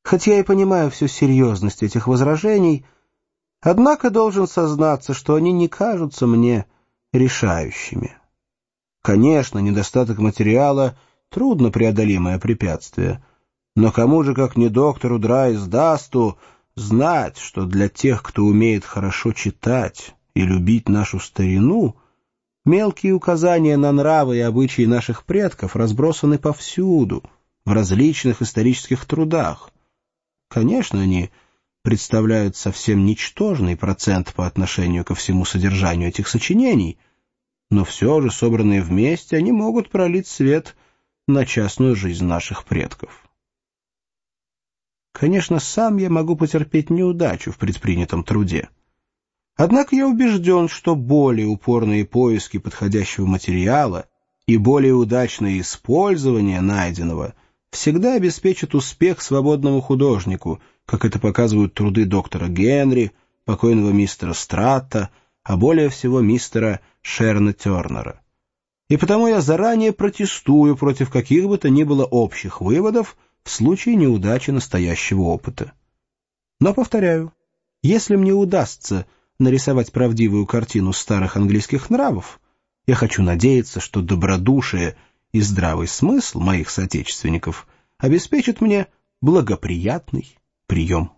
Хоть я и понимаю всю серьезность этих возражений, однако должен сознаться, что они не кажутся мне решающими. Конечно, недостаток материала — трудно преодолимое препятствие, но кому же, как не доктору Драйс-Дасту, знать, что для тех, кто умеет хорошо читать и любить нашу старину, мелкие указания на нравы и обычаи наших предков разбросаны повсюду, в различных исторических трудах. Конечно, они представляют совсем ничтожный процент по отношению ко всему содержанию этих сочинений, но все же, собранные вместе, они могут пролить свет на частную жизнь наших предков. Конечно, сам я могу потерпеть неудачу в предпринятом труде. Однако я убежден, что более упорные поиски подходящего материала и более удачное использование найденного всегда обеспечат успех свободному художнику, как это показывают труды доктора Генри, покойного мистера Стратта, а более всего мистера Шерна Тернера. И потому я заранее протестую против каких бы то ни было общих выводов в случае неудачи настоящего опыта. Но, повторяю, если мне удастся нарисовать правдивую картину старых английских нравов, я хочу надеяться, что добродушие и здравый смысл моих соотечественников обеспечат мне благоприятный прием.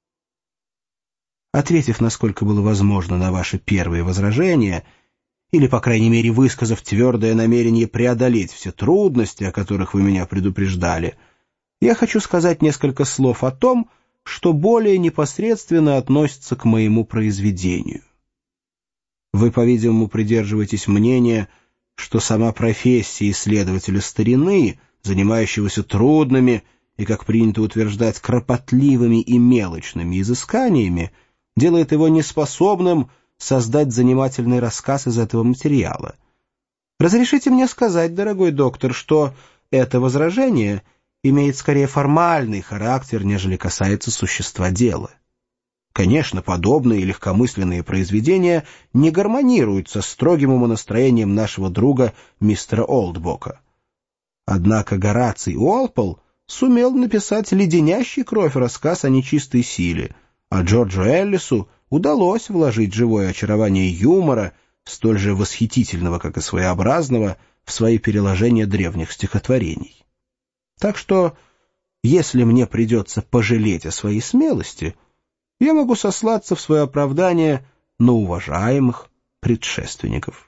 Ответив, насколько было возможно, на ваши первые возражения, или, по крайней мере, высказав твердое намерение преодолеть все трудности, о которых вы меня предупреждали, я хочу сказать несколько слов о том, что более непосредственно относится к моему произведению. Вы, по-видимому, придерживаетесь мнения, что сама профессия исследователя старины, занимающегося трудными и, как принято утверждать, кропотливыми и мелочными изысканиями, делает его неспособным создать занимательный рассказ из этого материала. Разрешите мне сказать, дорогой доктор, что это возражение имеет скорее формальный характер, нежели касается существа дела. Конечно, подобные легкомысленные произведения не гармонируют со строгим умонастроением нашего друга мистера Олдбока. Однако Гораций Уолпол сумел написать леденящий кровь рассказ о нечистой силе, а Джорджу Эллису удалось вложить живое очарование юмора, столь же восхитительного, как и своеобразного, в свои переложения древних стихотворений. Так что, если мне придется пожалеть о своей смелости, я могу сослаться в свое оправдание на уважаемых предшественников.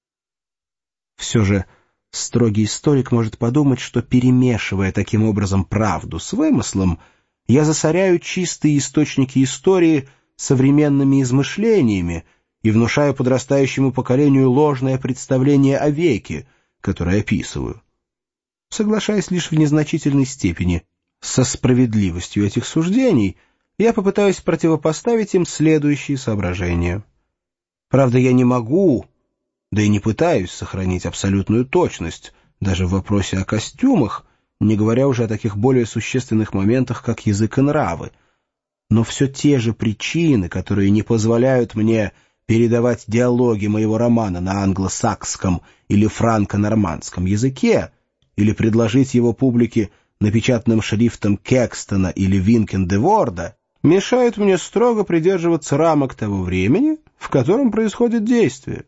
Все же строгий историк может подумать, что, перемешивая таким образом правду с вымыслом, я засоряю чистые источники истории современными измышлениями и внушаю подрастающему поколению ложное представление о веке, которое описываю. Соглашаясь лишь в незначительной степени со справедливостью этих суждений, я попытаюсь противопоставить им следующие соображения. Правда, я не могу, да и не пытаюсь сохранить абсолютную точность даже в вопросе о костюмах, не говоря уже о таких более существенных моментах, как язык и нравы. Но все те же причины, которые не позволяют мне передавать диалоги моего романа на англосаксском или франко-нормандском языке, или предложить его публике напечатанным шрифтом Кекстона или Винкен-де-Ворда, мешают мне строго придерживаться рамок того времени, в котором происходит действие.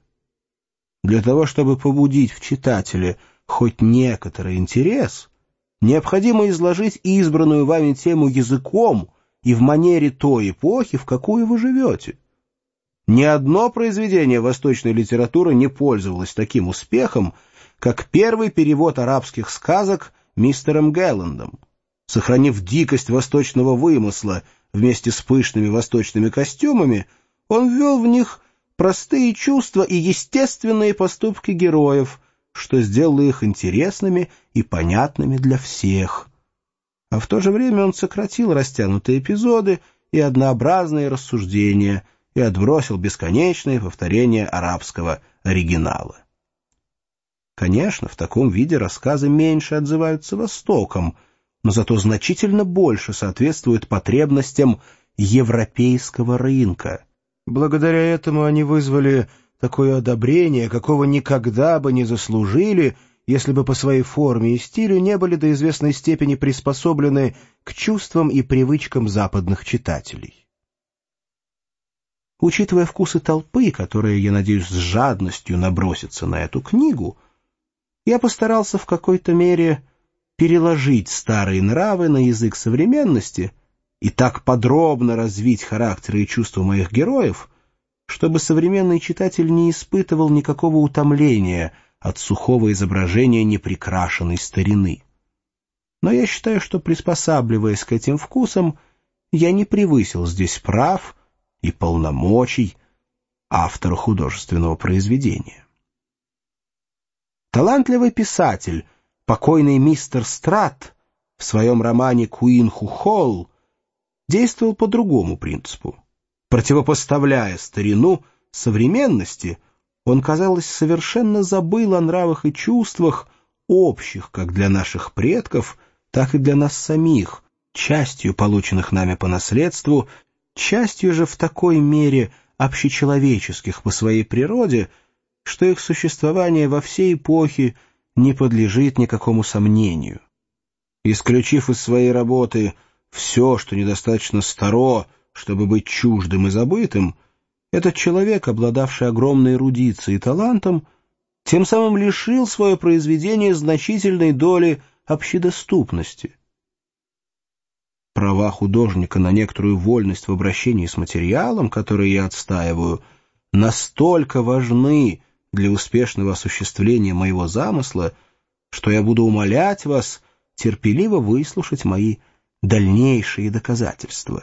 Для того, чтобы побудить в читателе хоть некоторый интерес, необходимо изложить избранную вами тему языком и в манере той эпохи, в какую вы живете. Ни одно произведение восточной литературы не пользовалось таким успехом, как первый перевод арабских сказок мистером Гэлландом. Сохранив дикость восточного вымысла вместе с пышными восточными костюмами, он ввел в них простые чувства и естественные поступки героев, что сделало их интересными и понятными для всех. А в то же время он сократил растянутые эпизоды и однообразные рассуждения и отбросил бесконечные повторения арабского оригинала. Конечно, в таком виде рассказы меньше отзываются Востоком, но зато значительно больше соответствуют потребностям европейского рынка. Благодаря этому они вызвали такое одобрение, какого никогда бы не заслужили, если бы по своей форме и стилю не были до известной степени приспособлены к чувствам и привычкам западных читателей. Учитывая вкусы толпы, которая, я надеюсь, с жадностью набросится на эту книгу, я постарался в какой-то мере переложить старые нравы на язык современности и так подробно развить характеры и чувства моих героев, чтобы современный читатель не испытывал никакого утомления от сухого изображения неприкрашенной старины. Но я считаю, что, приспосабливаясь к этим вкусам, я не превысил здесь прав и полномочий автора художественного произведения. Талантливый писатель, покойный мистер Стратт, в своем романе «Куин Ху Холл» действовал по другому принципу. Противопоставляя старину современности, он, казалось, совершенно забыл о нравах и чувствах, общих как для наших предков, так и для нас самих, частью полученных нами по наследству, частью же в такой мере общечеловеческих по своей природе, что их существование во всей эпохе не подлежит никакому сомнению. Исключив из своей работы все, что недостаточно старо, чтобы быть чуждым и забытым, этот человек, обладавший огромной эрудицией и талантом, тем самым лишил свое произведение значительной доли общедоступности. Права художника на некоторую вольность в обращении с материалом, который я отстаиваю, настолько важны для успешного осуществления моего замысла, что я буду умолять вас терпеливо выслушать мои дальнейшие доказательства.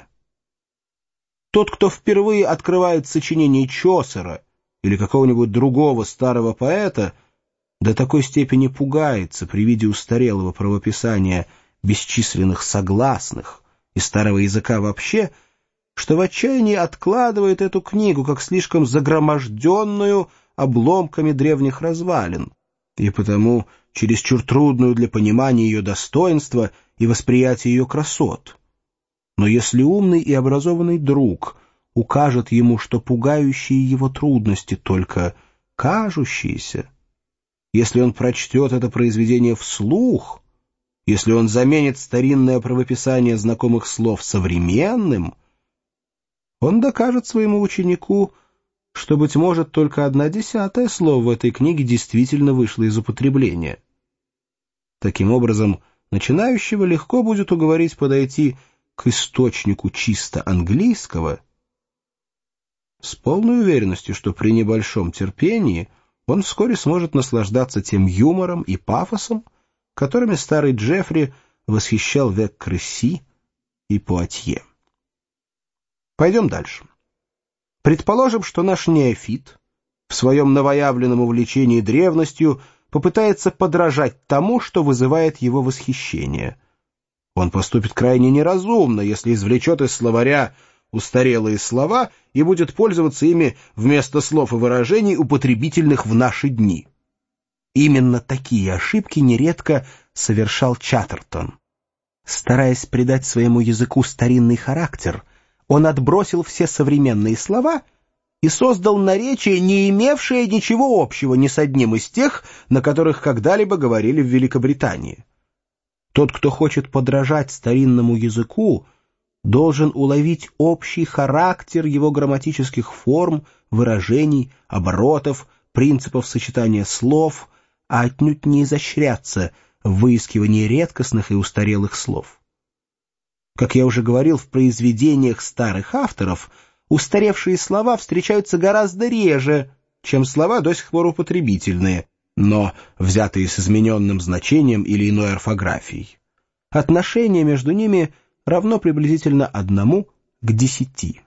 Тот, кто впервые открывает сочинение Чосера или какого-нибудь другого старого поэта, до такой степени пугается при виде устарелого правописания бесчисленных согласных и старого языка вообще, что в отчаянии откладывает эту книгу как слишком загроможденную обломками древних развалин, и потому чересчур трудную для понимания ее достоинства и восприятия ее красот. Но если умный и образованный друг укажет ему, что пугающие его трудности только кажущиеся, если он прочтет это произведение вслух, если он заменит старинное правописание знакомых слов современным, он докажет своему ученику, что, быть может, только 1/10 слов в этой книге действительно вышло из употребления. Таким образом, начинающего легко будет уговорить подойти к источнику чисто английского с полной уверенностью, что при небольшом терпении он вскоре сможет наслаждаться тем юмором и пафосом, которыми старый Джеффри восхищал век Кресси и Пуатье. Пойдем дальше. Предположим, что наш неофит в своем новоявленном увлечении древностью попытается подражать тому, что вызывает его восхищение. Он поступит крайне неразумно, если извлечет из словаря устарелые слова и будет пользоваться ими вместо слов и выражений, употребительных в наши дни. Именно такие ошибки нередко совершал Чаттертон. Стараясь придать своему языку старинный характер, он отбросил все современные слова и создал наречие, не имевшее ничего общего ни с одним из тех, на которых когда-либо говорили в Великобритании. Тот, кто хочет подражать старинному языку, должен уловить общий характер его грамматических форм, выражений, оборотов, принципов сочетания слов, а отнюдь не изощряться в выискивании редкостных и устарелых слов. Как я уже говорил, в произведениях старых авторов устаревшие слова встречаются гораздо реже, чем слова до сих пор употребительные, но взятые с измененным значением или иной орфографией. Отношение между ними равно приблизительно 1 к 10.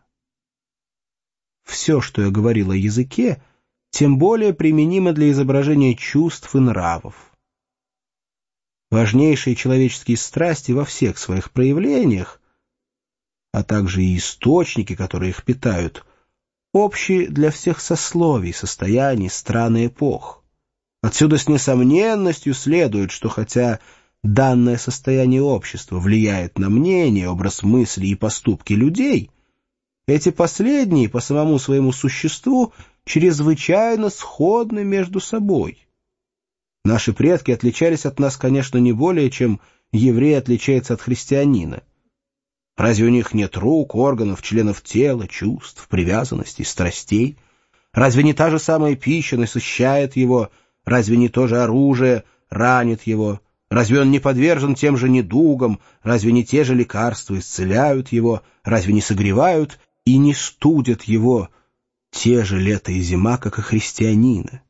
Все, что я говорил о языке, тем более применимо для изображения чувств и нравов. Важнейшие человеческие страсти во всех своих проявлениях, а также и источники, которые их питают, общи для всех сословий, состояний, стран и эпох. Отсюда с несомненностью следует, что хотя данное состояние общества влияет на мнение, образ мысли и поступки людей, эти последние по самому своему существу чрезвычайно сходны между собой. Наши предки отличались от нас, конечно, не более, чем еврей отличается от христианина. Разве у них нет рук, органов, членов тела, чувств, привязанностей, страстей? Разве не та же самая пища насыщает его? Разве не то же оружие ранит его? Разве он не подвержен тем же недугам? Разве не те же лекарства исцеляют его? Разве не согревают и не студят его те же лето и зима, как и христианина?